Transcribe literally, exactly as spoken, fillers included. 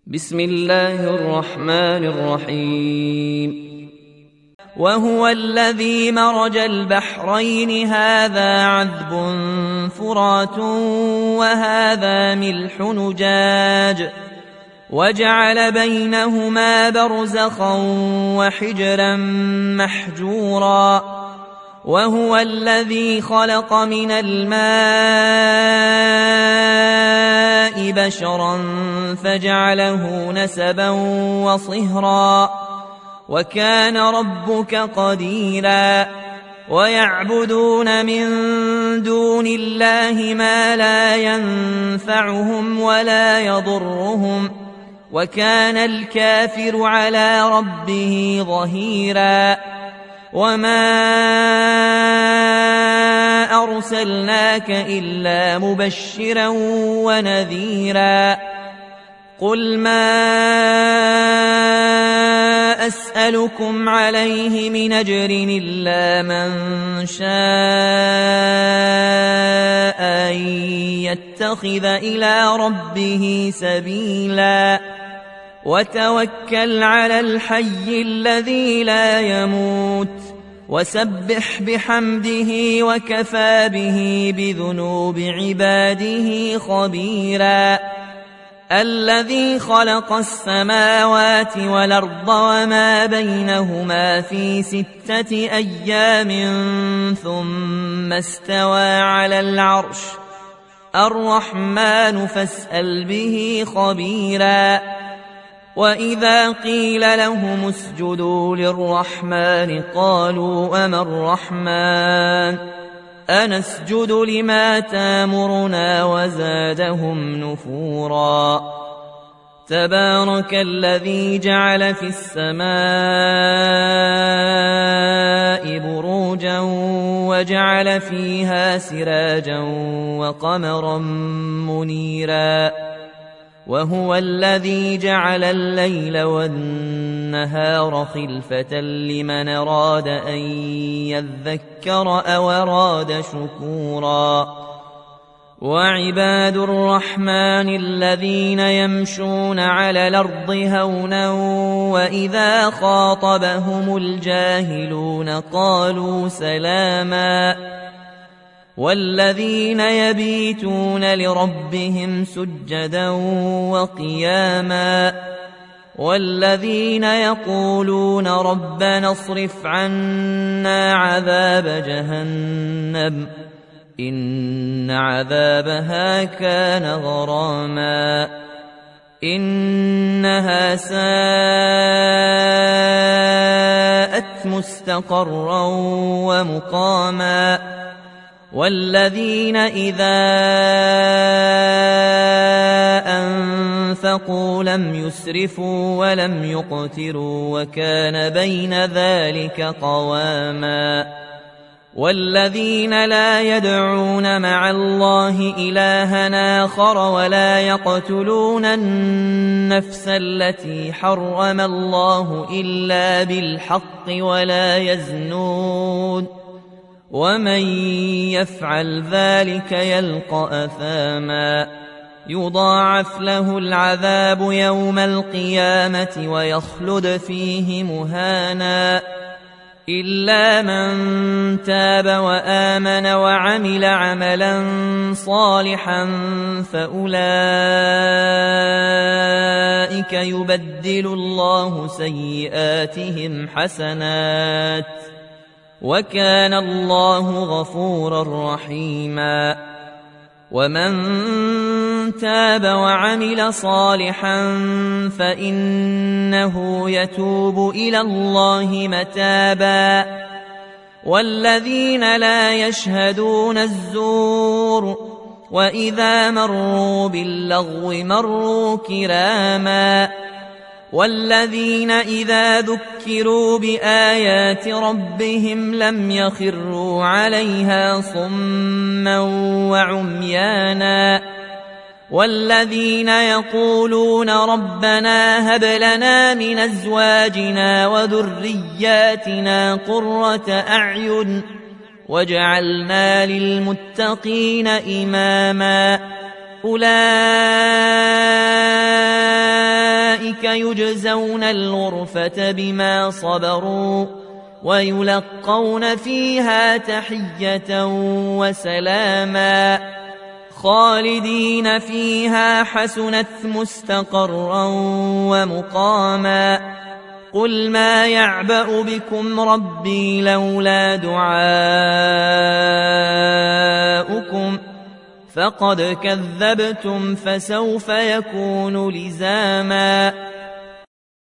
بسم الله الرحمن الرحيم وهو الذي مرج البحرين هذا عذب فرات وهذا ملح نجاج وجعل بينهما برزخا وحجرا محجورا وهو الذي خلق من الماء بشرا فجعله نسبا وصهرا وكان ربك قديرا ويعبدون من دون الله ما لا ينفعهم ولا يضرهم وكان الكافر على ربه ظهيرا وما أرسلناك إلا مبشرا ونذيرا قل ما أسألكم عليه من أجر إلا من شاء أن يتخذ إلى ربه سبيلا وتوكل على الحي الذي لا يموت وسبح بحمده وكفى به بذنوب عباده خبيرا الذي خلق السماوات والأرض وما بينهما في ستة أيام ثم استوى على العرش الرحمن فاسأل به خبيرا وإذا قيل لهم اسجدوا للرحمن قالوا أما الرحمن أنسجد لما تامرنا وزادهم نفورا تبارك الذي جعل في السماء بروجا وجعل فيها سراجا وقمرا منيرا وهو الذي جعل الليل والنهار خلفة لمن أراد أن يذكر أو أراد شكورا وعباد الرحمن الذين يمشون على الأرض هونا وإذا خاطبهم الجاهلون قالوا سلاما والذين يبيتون لربهم سجدا وقياما والذين يقولون ربنا اصرف عنا عذاب جهنم إن عذابها كان غراما إنها ساءت مستقرا ومقاما والذين إذا أنفقوا لم يسرفوا ولم يقتروا وكان بين ذلك قواما والذين لا يدعون مع الله إلها آخر ولا يقتلون النفس التي حرم الله إلا بالحق ولا يزنون ومن يفعل ذلك يلقى أثاما يضاعف له العذاب يوم القيامة ويخلد فيه مهانا إلا من تاب وآمن وعمل عملا صالحا فأولئك يبدل الله سيئاتهم حسنات وكان الله غفورا رحيما ومن تاب وعمل صالحا فإنه يتوب إلى الله متابا والذين لا يشهدون الزور وإذا مروا باللغو مروا كراما والذين إذا ذكروا بآيات ربهم لم يخروا عليها صما وعميانا والذين يقولون ربنا هب لنا من أزواجنا وذرياتنا قرة أعين واجعلنا للمتقين إماما أولئك أولئك يجزون الغرفة بما صبروا ويلقون فيها تحية وسلاما خالدين فيها حسنت مستقرا ومقاما قل ما يعبأ بكم ربي لولا دعاؤكم فقد كذبتم فسوف يكون لزاما